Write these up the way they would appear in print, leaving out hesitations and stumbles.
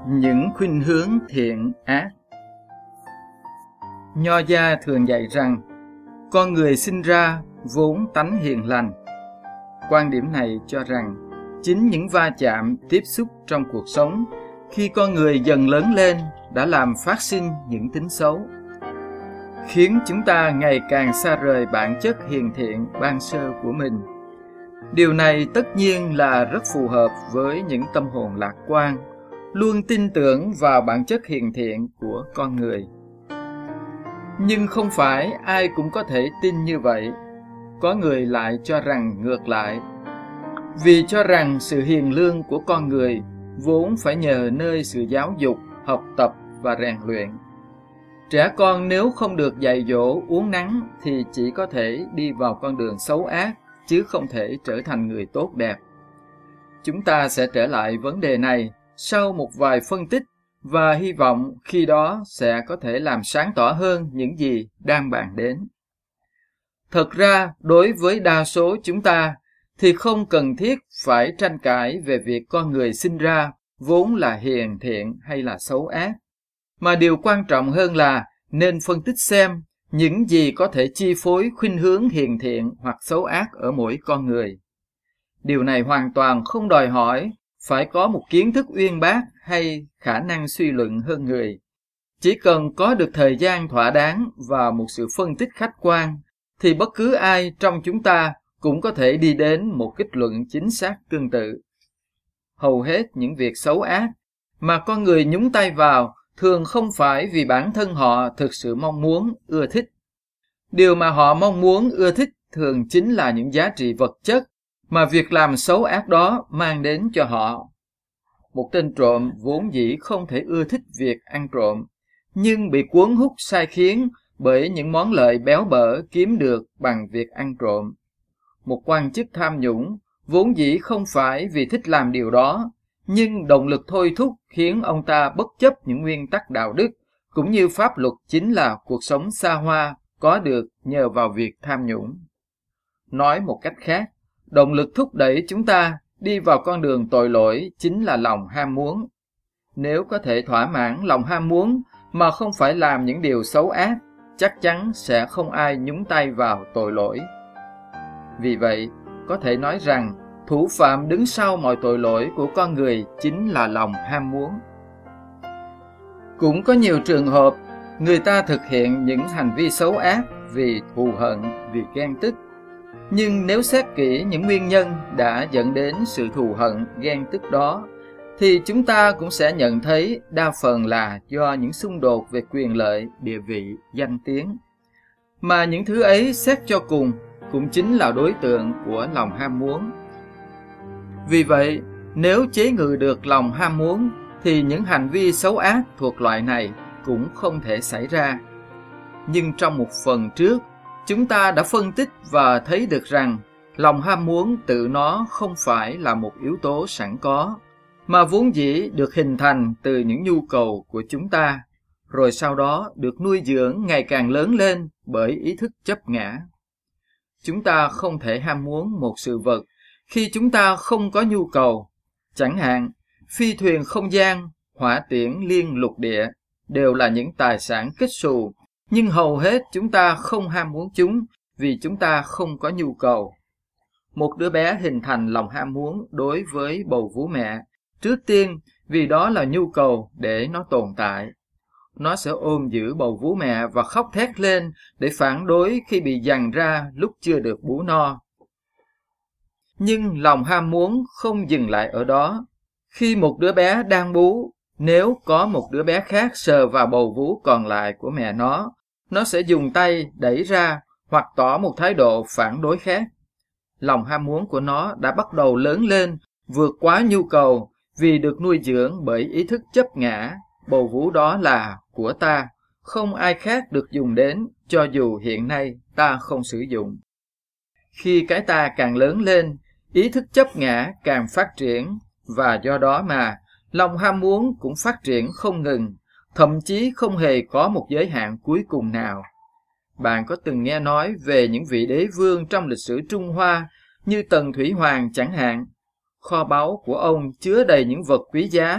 Những khuynh hướng thiện ác. Nho gia thường dạy rằng con người sinh ra vốn tánh hiền lành. Quan điểm này cho rằng chính những va chạm tiếp xúc trong cuộc sống khi con người dần lớn lên đã làm phát sinh những tính xấu, khiến chúng ta ngày càng xa rời bản chất hiền thiện ban sơ của mình. Điều này tất nhiên là rất phù hợp với những tâm hồn lạc quan, luôn tin tưởng vào bản chất hiền thiện của con người. Nhưng không phải ai cũng có thể tin như vậy. Có người lại cho rằng ngược lại, vì cho rằng sự hiền lương của con người vốn phải nhờ nơi sự giáo dục, học tập và rèn luyện. Trẻ con nếu không được dạy dỗ uốn nắn thì chỉ có thể đi vào con đường xấu ác, chứ không thể trở thành người tốt đẹp. Chúng ta sẽ trở lại vấn đề này sau một vài phân tích và hy vọng khi đó sẽ có thể làm sáng tỏ hơn những gì đang bàn đến. Thật ra, đối với đa số chúng ta thì không cần thiết phải tranh cãi về việc con người sinh ra vốn là hiền thiện hay là xấu ác, mà điều quan trọng hơn là nên phân tích xem những gì có thể chi phối khuynh hướng hiền thiện hoặc xấu ác ở mỗi con người. Điều này hoàn toàn không đòi hỏi phải có một kiến thức uyên bác hay khả năng suy luận hơn người. Chỉ cần có được thời gian thỏa đáng và một sự phân tích khách quan, thì bất cứ ai trong chúng ta cũng có thể đi đến một kết luận chính xác tương tự. Hầu hết những việc xấu ác mà con người nhúng tay vào thường không phải vì bản thân họ thực sự mong muốn, ưa thích. Điều mà họ mong muốn, ưa thích thường chính là những giá trị vật chất mà việc làm xấu ác đó mang đến cho họ. Một tên trộm vốn dĩ không thể ưa thích việc ăn trộm, nhưng bị cuốn hút sai khiến bởi những món lợi béo bở kiếm được bằng việc ăn trộm. Một quan chức tham nhũng vốn dĩ không phải vì thích làm điều đó, nhưng động lực thôi thúc khiến ông ta bất chấp những nguyên tắc đạo đức cũng như pháp luật chính là cuộc sống xa hoa có được nhờ vào việc tham nhũng. Nói một cách khác, động lực thúc đẩy chúng ta đi vào con đường tội lỗi chính là lòng ham muốn. Nếu có thể thỏa mãn lòng ham muốn mà không phải làm những điều xấu ác, chắc chắn sẽ không ai nhúng tay vào tội lỗi. Vì vậy, có thể nói rằng thủ phạm đứng sau mọi tội lỗi của con người chính là lòng ham muốn. Cũng có nhiều trường hợp người ta thực hiện những hành vi xấu ác vì thù hận, vì ghen tức. Nhưng nếu xét kỹ những nguyên nhân đã dẫn đến sự thù hận, ghen tức đó, thì chúng ta cũng sẽ nhận thấy đa phần là do những xung đột về quyền lợi, địa vị, danh tiếng. Mà những thứ ấy xét cho cùng cũng chính là đối tượng của lòng ham muốn. Vì vậy, nếu chế ngự được lòng ham muốn, thì những hành vi xấu ác thuộc loại này cũng không thể xảy ra. Nhưng trong một phần trước, chúng ta đã phân tích và thấy được rằng lòng ham muốn tự nó không phải là một yếu tố sẵn có, mà vốn dĩ được hình thành từ những nhu cầu của chúng ta, rồi sau đó được nuôi dưỡng ngày càng lớn lên bởi ý thức chấp ngã. Chúng ta không thể ham muốn một sự vật khi chúng ta không có nhu cầu. Chẳng hạn, phi thuyền không gian, hỏa tiễn liên lục địa đều là những tài sản kết xù, nhưng hầu hết chúng ta không ham muốn chúng vì chúng ta không có nhu cầu. Một đứa bé hình thành lòng ham muốn đối với bầu vú mẹ, trước tiên vì đó là nhu cầu để nó tồn tại. Nó sẽ ôm giữ bầu vú mẹ và khóc thét lên để phản đối khi bị giằng ra lúc chưa được bú no. Nhưng lòng ham muốn không dừng lại ở đó. Khi một đứa bé đang bú, nếu có một đứa bé khác sờ vào bầu vú còn lại của mẹ nó sẽ dùng tay đẩy ra hoặc tỏ một thái độ phản đối khác. Lòng ham muốn của nó đã bắt đầu lớn lên, vượt quá nhu cầu vì được nuôi dưỡng bởi ý thức chấp ngã. Bầu vú đó là của ta, không ai khác được dùng đến, cho dù hiện nay ta không sử dụng. Khi cái ta càng lớn lên, ý thức chấp ngã càng phát triển, và do đó mà lòng ham muốn cũng phát triển không ngừng, thậm chí không hề có một giới hạn cuối cùng nào. Bạn có từng nghe nói về những vị đế vương trong lịch sử Trung Hoa như Tần Thủy Hoàng chẳng hạn. Kho báu của ông chứa đầy những vật quý giá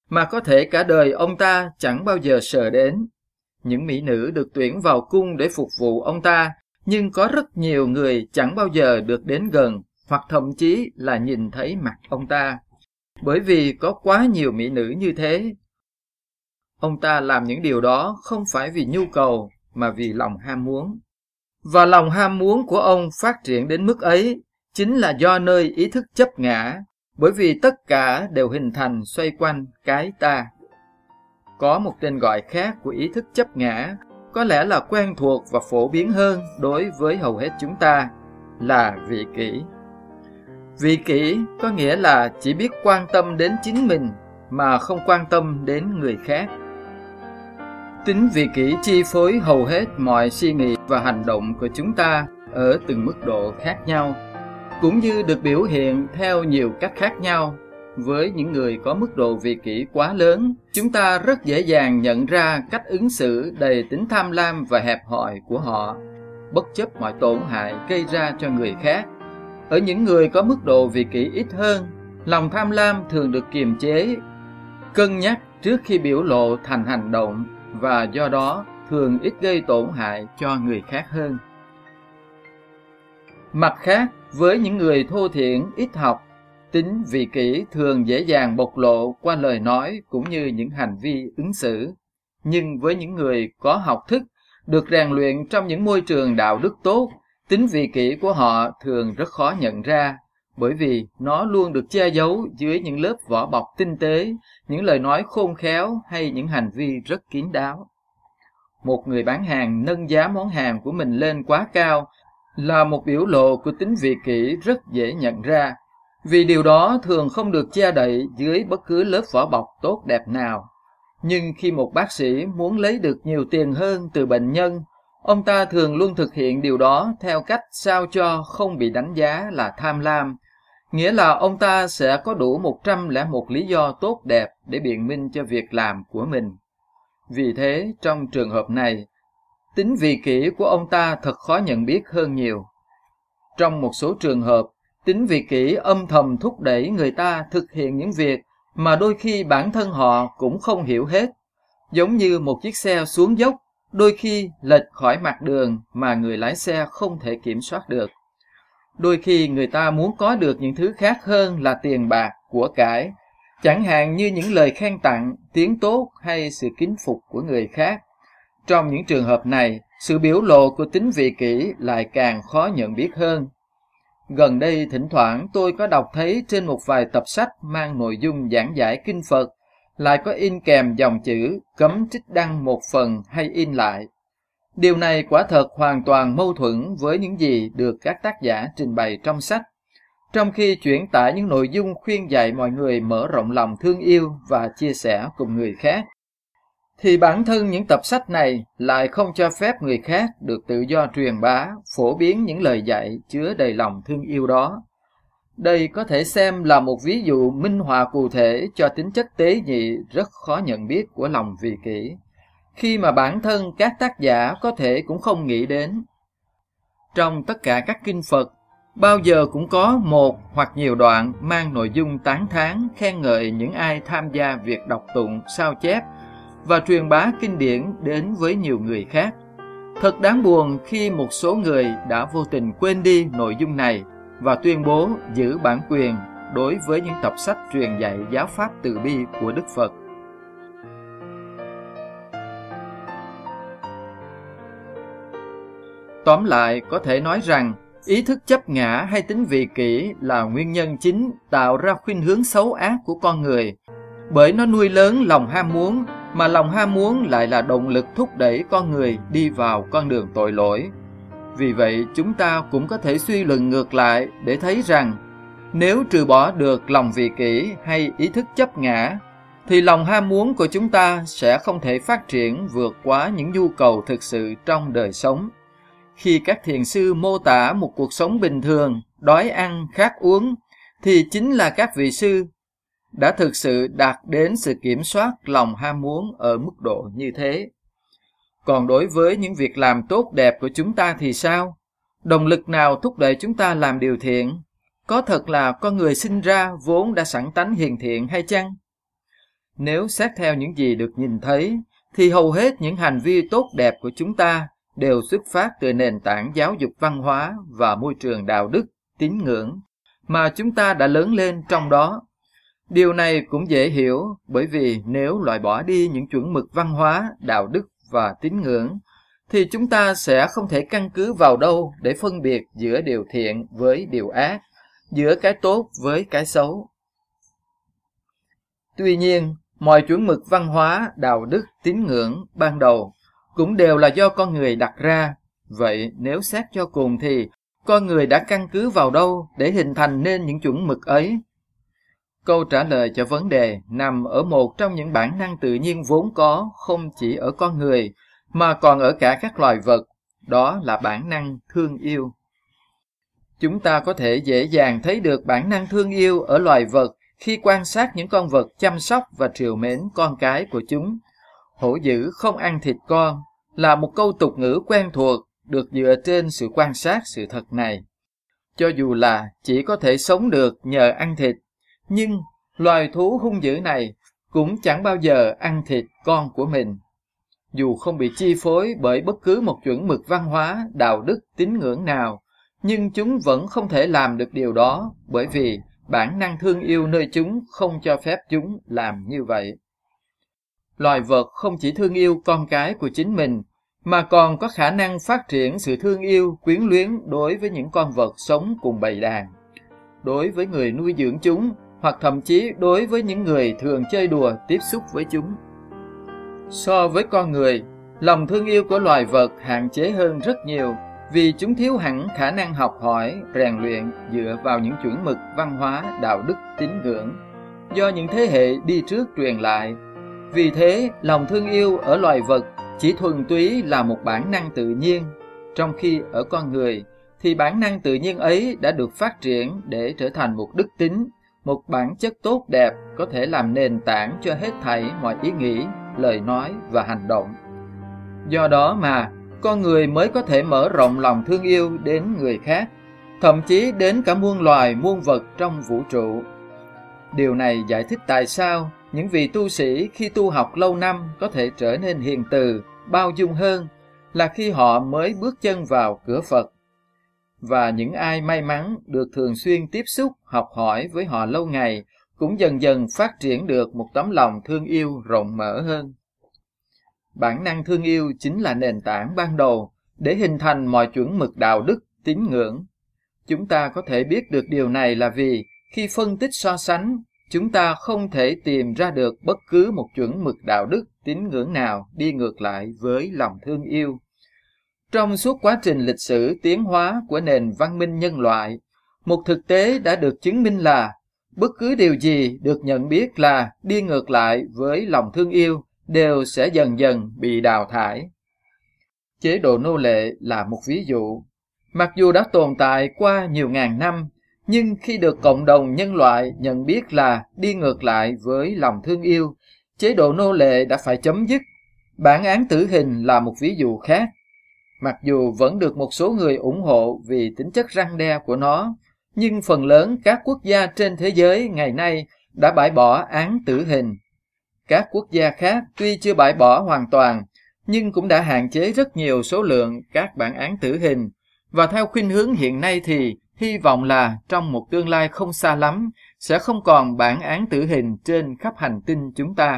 mà có thể cả đời ông ta chẳng bao giờ sờ đến. Những mỹ nữ được tuyển vào cung để phục vụ ông ta, nhưng có rất nhiều người chẳng bao giờ được đến gần, hoặc thậm chí là nhìn thấy mặt ông ta. Bởi vì có quá nhiều mỹ nữ như thế. Ông ta làm những điều đó không phải vì nhu cầu, mà vì lòng ham muốn. Và lòng ham muốn của ông phát triển đến mức ấy chính là do nơi ý thức chấp ngã, bởi vì tất cả đều hình thành xoay quanh cái ta. Có một tên gọi khác của ý thức chấp ngã, có lẽ là quen thuộc và phổ biến hơn đối với hầu hết chúng ta, là vị kỷ. Vị kỷ có nghĩa là chỉ biết quan tâm đến chính mình mà không quan tâm đến người khác. Tính vị kỷ chi phối hầu hết mọi suy nghĩ và hành động của chúng ta ở từng mức độ khác nhau, cũng như được biểu hiện theo nhiều cách khác nhau. Với những người có mức độ vị kỷ quá lớn, chúng ta rất dễ dàng nhận ra cách ứng xử đầy tính tham lam và hẹp hòi của họ, bất chấp mọi tổn hại gây ra cho người khác. Ở những người có mức độ vị kỷ ít hơn, lòng tham lam thường được kiềm chế, cân nhắc trước khi biểu lộ thành hành động, và do đó thường ít gây tổn hại cho người khác hơn. Mặt khác, với những người thô thiển ít học, tính vị kỷ thường dễ dàng bộc lộ qua lời nói cũng như những hành vi ứng xử. Nhưng với những người có học thức, được rèn luyện trong những môi trường đạo đức tốt, tính vị kỷ của họ thường rất khó nhận ra, bởi vì nó luôn được che giấu dưới những lớp vỏ bọc tinh tế, những lời nói khôn khéo hay những hành vi rất kín đáo. Một người bán hàng nâng giá món hàng của mình lên quá cao là một biểu lộ của tính vị kỷ rất dễ nhận ra, vì điều đó thường không được che đậy dưới bất cứ lớp vỏ bọc tốt đẹp nào. Nhưng khi một bác sĩ muốn lấy được nhiều tiền hơn từ bệnh nhân, ông ta thường luôn thực hiện điều đó theo cách sao cho không bị đánh giá là tham lam, nghĩa là ông ta sẽ có đủ 101 lý do tốt đẹp để biện minh cho việc làm của mình. Vì thế, trong trường hợp này, tính vị kỷ của ông ta thật khó nhận biết hơn nhiều. Trong một số trường hợp, tính vị kỷ âm thầm thúc đẩy người ta thực hiện những việc mà đôi khi bản thân họ cũng không hiểu hết. Giống như một chiếc xe xuống dốc, đôi khi lệch khỏi mặt đường mà người lái xe không thể kiểm soát được. Đôi khi người ta muốn có được những thứ khác hơn là tiền bạc, của cải, chẳng hạn như những lời khen tặng, tiếng tốt hay sự kính phục của người khác. Trong những trường hợp này, sự biểu lộ của tính vị kỷ lại càng khó nhận biết hơn. Gần đây thỉnh thoảng tôi có đọc thấy trên một vài tập sách mang nội dung giảng giải kinh Phật, lại có in kèm dòng chữ cấm trích đăng một phần hay in lại. Điều này quả thật hoàn toàn mâu thuẫn với những gì được các tác giả trình bày trong sách. Trong khi chuyển tải những nội dung khuyên dạy mọi người mở rộng lòng thương yêu và chia sẻ cùng người khác, thì bản thân những tập sách này lại không cho phép người khác được tự do truyền bá, phổ biến những lời dạy chứa đầy lòng thương yêu đó. Đây có thể xem là một ví dụ minh họa cụ thể cho tính chất tế nhị rất khó nhận biết của lòng vị kỷ, khi mà bản thân các tác giả có thể cũng không nghĩ đến. Trong tất cả các kinh Phật, bao giờ cũng có một hoặc nhiều đoạn mang nội dung tán thán, khen ngợi những ai tham gia việc đọc tụng, sao chép và truyền bá kinh điển đến với nhiều người khác. Thật đáng buồn khi một số người đã vô tình quên đi nội dung này và tuyên bố giữ bản quyền đối với những tập sách truyền dạy giáo pháp từ bi của Đức Phật. Tóm lại, có thể nói rằng ý thức chấp ngã hay tính vị kỷ là nguyên nhân chính tạo ra khuynh hướng xấu ác của con người, bởi nó nuôi lớn lòng ham muốn, mà lòng ham muốn lại là động lực thúc đẩy con người đi vào con đường tội lỗi. Vì vậy, chúng ta cũng có thể suy luận ngược lại để thấy rằng, nếu trừ bỏ được lòng vị kỷ hay ý thức chấp ngã, thì lòng ham muốn của chúng ta sẽ không thể phát triển vượt quá những nhu cầu thực sự trong đời sống. Khi các thiền sư mô tả một cuộc sống bình thường, đói ăn, khát uống, thì chính là các vị sư đã thực sự đạt đến sự kiểm soát lòng ham muốn ở mức độ như thế. Còn đối với những việc làm tốt đẹp của chúng ta thì sao? Động lực nào thúc đẩy chúng ta làm điều thiện? Có thật là con người sinh ra vốn đã sẵn tánh hiền thiện hay chăng? Nếu xét theo những gì được nhìn thấy, thì hầu hết những hành vi tốt đẹp của chúng ta đều xuất phát từ nền tảng giáo dục văn hóa và môi trường đạo đức, tín ngưỡng mà chúng ta đã lớn lên trong đó. Điều này cũng dễ hiểu, bởi vì nếu loại bỏ đi những chuẩn mực văn hóa, đạo đức và tín ngưỡng, thì chúng ta sẽ không thể căn cứ vào đâu để phân biệt giữa điều thiện với điều ác, giữa cái tốt với cái xấu. Tuy nhiên, mọi chuẩn mực văn hóa, đạo đức, tín ngưỡng ban đầu cũng đều là do con người đặt ra. Vậy nếu xét cho cùng thì con người đã căn cứ vào đâu để hình thành nên những chuẩn mực ấy? Câu trả lời cho vấn đề nằm ở một trong những bản năng tự nhiên vốn có không chỉ ở con người mà còn ở cả các loài vật, đó là bản năng thương yêu. Chúng ta có thể dễ dàng thấy được bản năng thương yêu ở loài vật khi quan sát những con vật chăm sóc và trìu mến con cái của chúng. Hổ dữ không ăn thịt con là một câu tục ngữ quen thuộc được dựa trên sự quan sát sự thật này. Cho dù là chỉ có thể sống được nhờ ăn thịt, nhưng loài thú hung dữ này cũng chẳng bao giờ ăn thịt con của mình. Dù không bị chi phối bởi bất cứ một chuẩn mực văn hóa, đạo đức, tín ngưỡng nào, nhưng chúng vẫn không thể làm được điều đó, bởi vì bản năng thương yêu nơi chúng không cho phép chúng làm như vậy. Loài vật không chỉ thương yêu con cái của chính mình, mà còn có khả năng phát triển sự thương yêu, quyến luyến đối với những con vật sống cùng bầy đàn, đối với người nuôi dưỡng chúng, hoặc thậm chí đối với những người thường chơi đùa tiếp xúc với chúng. So với con người, lòng thương yêu của loài vật hạn chế hơn rất nhiều, vì chúng thiếu hẳn khả năng học hỏi, rèn luyện dựa vào những chuẩn mực văn hóa, đạo đức, tín ngưỡng do những thế hệ đi trước truyền lại. Vì thế, lòng thương yêu ở loài vật chỉ thuần túy là một bản năng tự nhiên, trong khi ở con người thì bản năng tự nhiên ấy đã được phát triển để trở thành một đức tính, một bản chất tốt đẹp có thể làm nền tảng cho hết thảy mọi ý nghĩ, lời nói và hành động. Do đó mà con người mới có thể mở rộng lòng thương yêu đến người khác, thậm chí đến cả muôn loài muôn vật trong vũ trụ. Điều này giải thích tại sao những vị tu sĩ khi tu học lâu năm có thể trở nên hiền từ, bao dung hơn là khi họ mới bước chân vào cửa Phật. Và những ai may mắn được thường xuyên tiếp xúc, học hỏi với họ lâu ngày cũng dần dần phát triển được một tấm lòng thương yêu rộng mở hơn. Bản năng thương yêu chính là nền tảng ban đầu để hình thành mọi chuẩn mực đạo đức, tín ngưỡng. Chúng ta có thể biết được điều này là vì khi phân tích so sánh, chúng ta không thể tìm ra được bất cứ một chuẩn mực đạo đức, tín ngưỡng nào đi ngược lại với lòng thương yêu. Trong suốt quá trình lịch sử tiến hóa của nền văn minh nhân loại, một thực tế đã được chứng minh là bất cứ điều gì được nhận biết là đi ngược lại với lòng thương yêu đều sẽ dần dần bị đào thải. Chế độ nô lệ là một ví dụ. Mặc dù đã tồn tại qua nhiều ngàn năm, nhưng khi được cộng đồng nhân loại nhận biết là đi ngược lại với lòng thương yêu, chế độ nô lệ đã phải chấm dứt. Bản án tử hình là một ví dụ khác. Mặc dù vẫn được một số người ủng hộ vì tính chất răn đe của nó, nhưng phần lớn các quốc gia trên thế giới ngày nay đã bãi bỏ án tử hình. Các quốc gia khác tuy chưa bãi bỏ hoàn toàn, nhưng cũng đã hạn chế rất nhiều số lượng các bản án tử hình, và theo khuynh hướng hiện nay thì hy vọng là trong một tương lai không xa lắm sẽ không còn bản án tử hình trên khắp hành tinh chúng ta.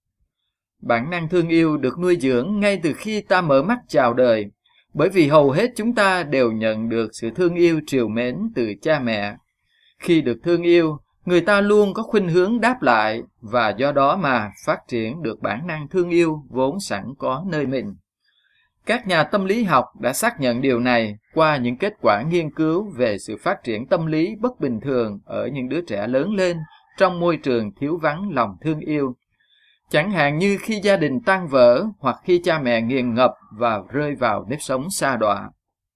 Bản năng thương yêu được nuôi dưỡng ngay từ khi ta mở mắt chào đời, bởi vì hầu hết chúng ta đều nhận được sự thương yêu trìu mến từ cha mẹ. Khi được thương yêu, người ta luôn có khuynh hướng đáp lại, và do đó mà phát triển được bản năng thương yêu vốn sẵn có nơi mình. Các nhà tâm lý học đã xác nhận điều này qua những kết quả nghiên cứu về sự phát triển tâm lý bất bình thường ở những đứa trẻ lớn lên trong môi trường thiếu vắng lòng thương yêu. Chẳng hạn như khi gia đình tan vỡ hoặc khi cha mẹ nghiện ngập và rơi vào nếp sống sa đọa.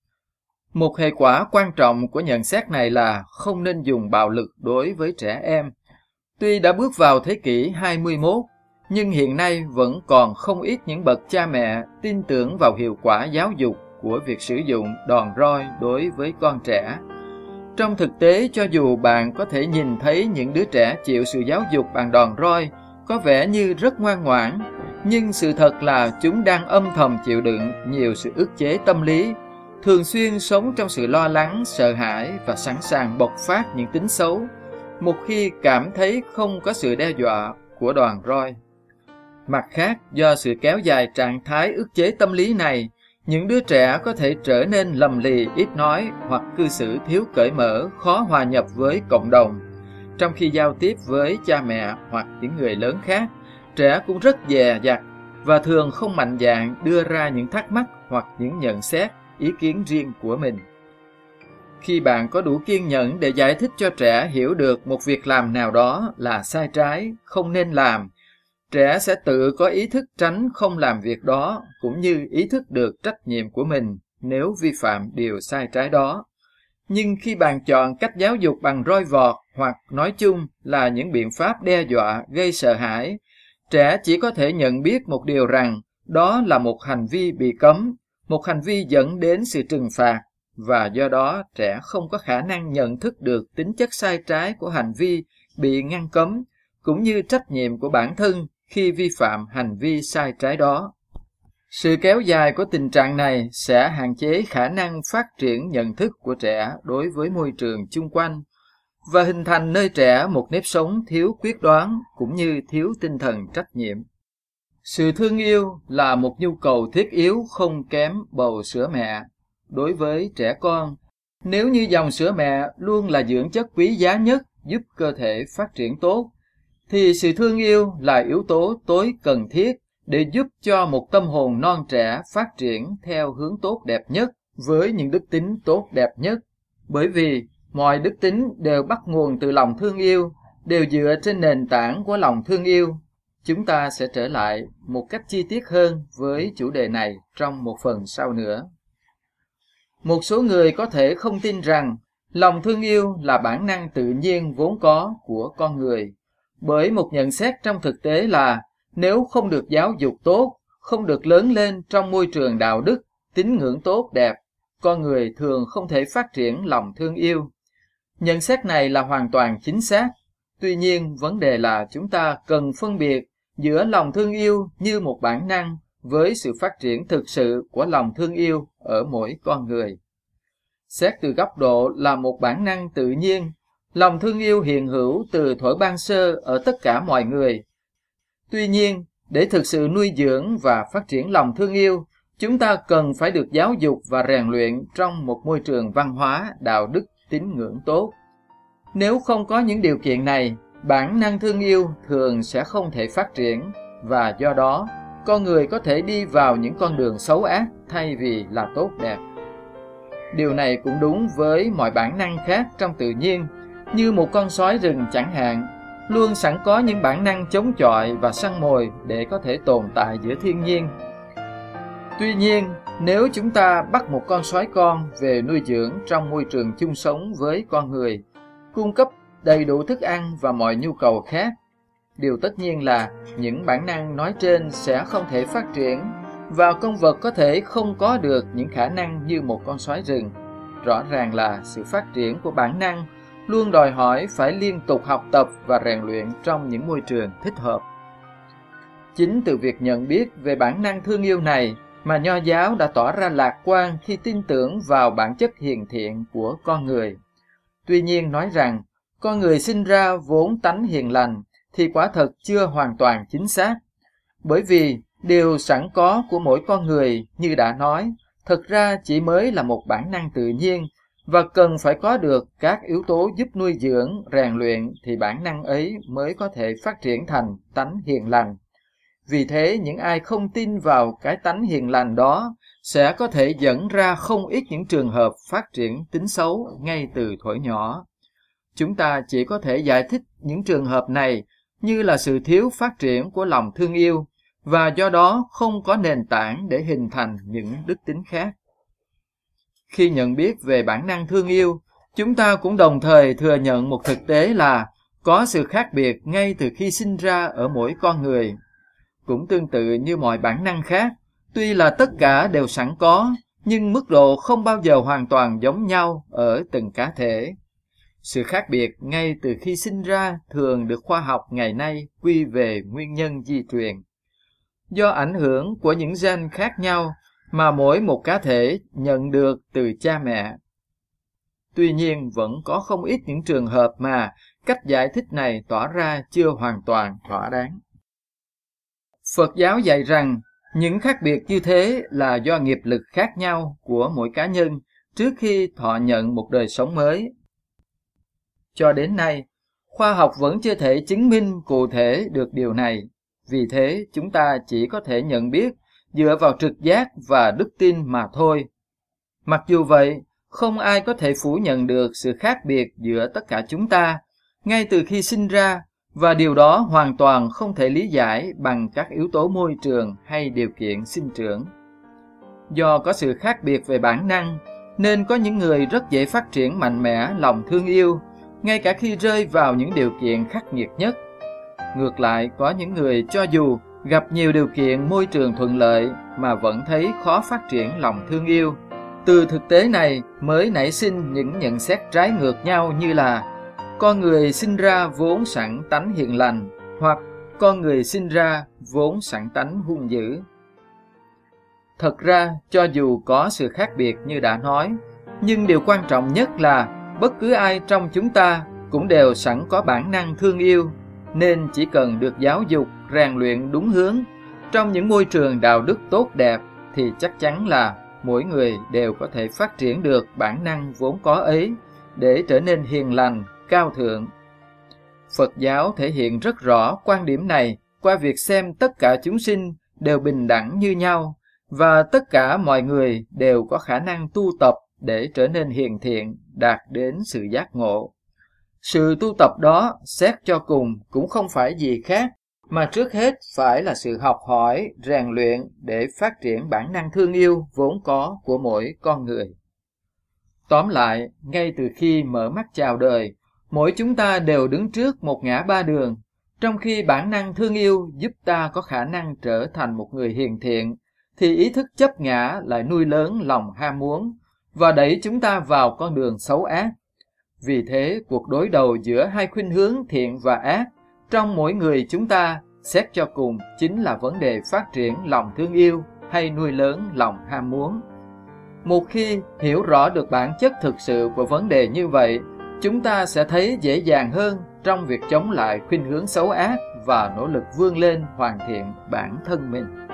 Một hệ quả quan trọng của nhận xét này là không nên dùng bạo lực đối với trẻ em. Tuy đã bước vào thế kỷ 21, nhưng hiện nay vẫn còn không ít những bậc cha mẹ tin tưởng vào hiệu quả giáo dục của việc sử dụng đòn roi đối với con trẻ. Trong thực tế, cho dù bạn có thể nhìn thấy những đứa trẻ chịu sự giáo dục bằng đòn roi, có vẻ như rất ngoan ngoãn, nhưng sự thật là chúng đang âm thầm chịu đựng nhiều sự ức chế tâm lý, thường xuyên sống trong sự lo lắng, sợ hãi và sẵn sàng bộc phát những tính xấu một khi cảm thấy không có sự đe dọa của đòn roi. Mặt khác, do sự kéo dài trạng thái ức chế tâm lý này, những đứa trẻ có thể trở nên lầm lì, ít nói hoặc cư xử thiếu cởi mở, khó hòa nhập với cộng đồng. Trong khi giao tiếp với cha mẹ hoặc những người lớn khác, trẻ cũng rất dè dặt và thường không mạnh dạn đưa ra những thắc mắc hoặc những nhận xét, ý kiến riêng của mình. Khi bạn có đủ kiên nhẫn để giải thích cho trẻ hiểu được một việc làm nào đó là sai trái, không nên làm, trẻ sẽ tự có ý thức tránh không làm việc đó, cũng như ý thức được trách nhiệm của mình nếu vi phạm điều sai trái đó. Nhưng khi bạn chọn cách giáo dục bằng roi vọt hoặc nói chung là những biện pháp đe dọa gây sợ hãi, trẻ chỉ có thể nhận biết một điều rằng đó là một hành vi bị cấm, một hành vi dẫn đến sự trừng phạt, và do đó trẻ không có khả năng nhận thức được tính chất sai trái của hành vi bị ngăn cấm, cũng như trách nhiệm của bản thân khi vi phạm hành vi sai trái đó. Sự kéo dài của tình trạng này sẽ hạn chế khả năng phát triển nhận thức của trẻ đối với môi trường chung quanh và hình thành nơi trẻ một nếp sống thiếu quyết đoán cũng như thiếu tinh thần trách nhiệm. Sự thương yêu là một nhu cầu thiết yếu không kém bầu sữa mẹ. Đối với trẻ con, nếu như dòng sữa mẹ luôn là dưỡng chất quý giá nhất giúp cơ thể phát triển tốt, thì sự thương yêu là yếu tố tối cần thiết để giúp cho một tâm hồn non trẻ phát triển theo hướng tốt đẹp nhất với những đức tính tốt đẹp nhất. Bởi vì mọi đức tính đều bắt nguồn từ lòng thương yêu, đều dựa trên nền tảng của lòng thương yêu. Chúng ta sẽ trở lại một cách chi tiết hơn với chủ đề này trong một phần sau nữa. Một số người có thể không tin rằng lòng thương yêu là bản năng tự nhiên vốn có của con người, bởi một nhận xét trong thực tế là nếu không được giáo dục tốt, không được lớn lên trong môi trường đạo đức, tín ngưỡng tốt đẹp, con người thường không thể phát triển lòng thương yêu. Nhận xét này là hoàn toàn chính xác. Tuy nhiên, vấn đề là chúng ta cần phân biệt giữa lòng thương yêu như một bản năng với sự phát triển thực sự của lòng thương yêu ở mỗi con người. Xét từ góc độ là một bản năng tự nhiên, lòng thương yêu hiện hữu từ thuở ban sơ ở tất cả mọi người. Tuy nhiên, để thực sự nuôi dưỡng và phát triển lòng thương yêu, chúng ta cần phải được giáo dục và rèn luyện trong một môi trường văn hóa, đạo đức, tín ngưỡng tốt. Nếu không có những điều kiện này, bản năng thương yêu thường sẽ không thể phát triển, và do đó, con người có thể đi vào những con đường xấu ác thay vì là tốt đẹp. Điều này cũng đúng với mọi bản năng khác trong tự nhiên, như một con sói rừng chẳng hạn, luôn sẵn có những bản năng chống chọi và săn mồi để có thể tồn tại giữa thiên nhiên. Tuy nhiên, nếu chúng ta bắt một con sói con về nuôi dưỡng trong môi trường chung sống với con người, cung cấp đầy đủ thức ăn và mọi nhu cầu khác, điều tất nhiên là những bản năng nói trên sẽ không thể phát triển, và con vật có thể không có được những khả năng như một con sói rừng. Rõ ràng là sự phát triển của bản năng luôn đòi hỏi phải liên tục học tập và rèn luyện trong những môi trường thích hợp. Chính từ việc nhận biết về bản năng thương yêu này mà Nho giáo đã tỏ ra lạc quan khi tin tưởng vào bản chất hiền thiện của con người. Tuy nhiên, nói rằng con người sinh ra vốn tánh hiền lành thì quả thật chưa hoàn toàn chính xác, bởi vì điều sẵn có của mỗi con người, như đã nói, thực ra chỉ mới là một bản năng tự nhiên và cần phải có được các yếu tố giúp nuôi dưỡng, rèn luyện thì bản năng ấy mới có thể phát triển thành tánh hiền lành. Vì thế, những ai không tin vào cái tánh hiền lành đó sẽ có thể dẫn ra không ít những trường hợp phát triển tính xấu ngay từ thuở nhỏ. Chúng ta chỉ có thể giải thích những trường hợp này như là sự thiếu phát triển của lòng thương yêu, và do đó không có nền tảng để hình thành những đức tính khác. Khi nhận biết về bản năng thương yêu, chúng ta cũng đồng thời thừa nhận một thực tế là có sự khác biệt ngay từ khi sinh ra ở mỗi con người. Cũng tương tự như mọi bản năng khác, tuy là tất cả đều sẵn có, nhưng mức độ không bao giờ hoàn toàn giống nhau ở từng cá thể. Sự khác biệt ngay từ khi sinh ra thường được khoa học ngày nay quy về nguyên nhân di truyền. Do ảnh hưởng của những gen khác nhau mà mỗi một cá thể nhận được từ cha mẹ. Tuy nhiên, vẫn có không ít những trường hợp mà cách giải thích này tỏ ra chưa hoàn toàn thỏa đáng. Phật giáo dạy rằng những khác biệt như thế là do nghiệp lực khác nhau của mỗi cá nhân trước khi thọ nhận một đời sống mới. Cho đến nay, khoa học vẫn chưa thể chứng minh cụ thể được điều này. Vì thế, chúng ta chỉ có thể nhận biết dựa vào trực giác và đức tin mà thôi. Mặc dù vậy, không ai có thể phủ nhận được sự khác biệt giữa tất cả chúng ta ngay từ khi sinh ra, và điều đó hoàn toàn không thể lý giải bằng các yếu tố môi trường hay điều kiện sinh trưởng. Do có sự khác biệt về bản năng, nên có những người rất dễ phát triển mạnh mẽ lòng thương yêu, ngay cả khi rơi vào những điều kiện khắc nghiệt nhất. Ngược lại, có những người cho dù gặp nhiều điều kiện môi trường thuận lợi mà vẫn thấy khó phát triển lòng thương yêu. Từ thực tế này mới nảy sinh những nhận xét trái ngược nhau như là con người sinh ra vốn sẵn tánh hiền lành, hoặc con người sinh ra vốn sẵn tánh hung dữ. Thật ra, cho dù có sự khác biệt như đã nói, nhưng điều quan trọng nhất là bất cứ ai trong chúng ta cũng đều sẵn có bản năng thương yêu, nên chỉ cần được giáo dục, rèn luyện đúng hướng trong những môi trường đạo đức tốt đẹp thì chắc chắn là mỗi người đều có thể phát triển được bản năng vốn có ấy để trở nên hiền lành, cao thượng. Phật giáo thể hiện rất rõ quan điểm này qua việc xem tất cả chúng sinh đều bình đẳng như nhau, và tất cả mọi người đều có khả năng tu tập để trở nên hiền thiện, đạt đến sự giác ngộ. Sự tu tập đó, xét cho cùng, cũng không phải gì khác, mà trước hết phải là sự học hỏi, rèn luyện để phát triển bản năng thương yêu vốn có của mỗi con người. Tóm lại, ngay từ khi mở mắt chào đời, mỗi chúng ta đều đứng trước một ngã ba đường, trong khi bản năng thương yêu giúp ta có khả năng trở thành một người hiền thiện, thì ý thức chấp ngã lại nuôi lớn lòng ham muốn và đẩy chúng ta vào con đường xấu ác. Vì thế, cuộc đối đầu giữa hai khuynh hướng thiện và ác trong mỗi người chúng ta, xét cho cùng, chính là vấn đề phát triển lòng thương yêu hay nuôi lớn lòng ham muốn. Một khi hiểu rõ được bản chất thực sự của vấn đề như vậy, chúng ta sẽ thấy dễ dàng hơn trong việc chống lại khuynh hướng xấu ác và nỗ lực vươn lên hoàn thiện bản thân mình.